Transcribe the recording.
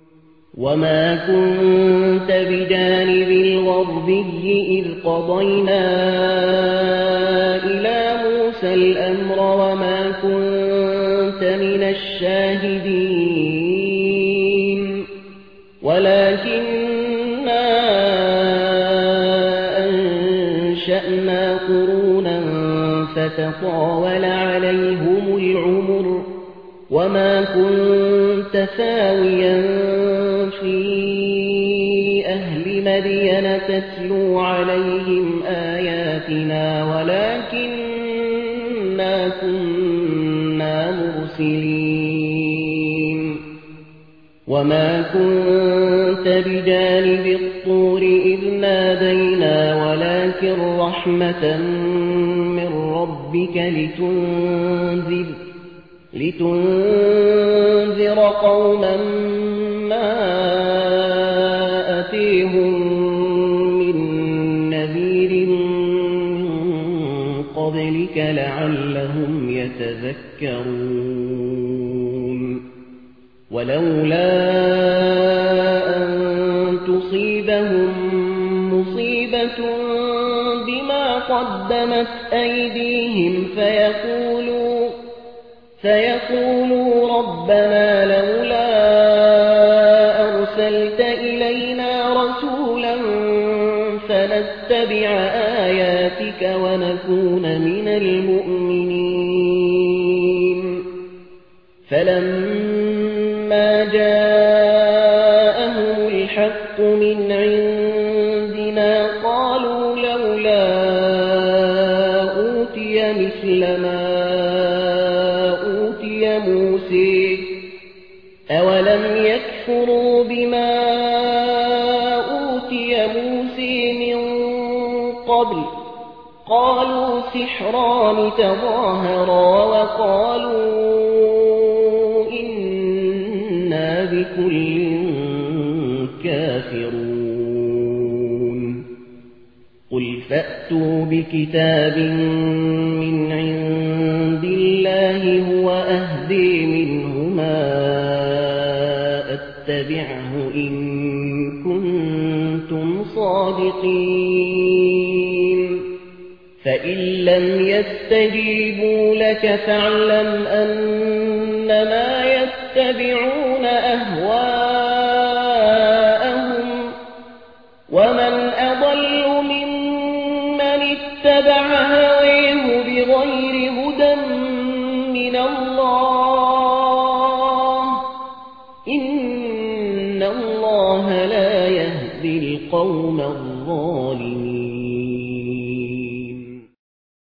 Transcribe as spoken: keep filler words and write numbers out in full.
وما كنت بجانب الغربي إذ قضينا إلى موسى الأمر وما كنت من الشاهدين ولكننا أنشأنا قرونا فتطاول عليهم العمر وما كنت ثاويا في أهل مدين تتلو عليهم آياتنا ولكننا كنا مرسلين وما كنت بجانب الطور إذ نادينا ولكن رحمة من ربك لتنذر لتنذر قوما ما أتيهم من نذير من قبلك لعلهم يتذكرون ولولا أن تصيبهم مصيبة بما قدمت أيديهم فيقولوا فيقولوا ربنا لولا أرسلت إلينا رسولا فنتبع آياتك ونكون من المؤمنين فلما جاءهم الحق من عندنا قالوا لولا أوتي مثل ما موسى أولم يكفروا بما أوتي موسى من قبل قالوا سحران تظاهرا وقالوا إنا بكل كافرون قل فأتوا بكتاب من عند الله هو أهدي منهما أتبعه إن كنتم صادقين فإن لم يستجيبوا لك فاعلم أنما يتبعون أهواءهم ومن أضل ممن اتبع هواه بغير هدى من الله إن الله لا يهدي القوم الظالمين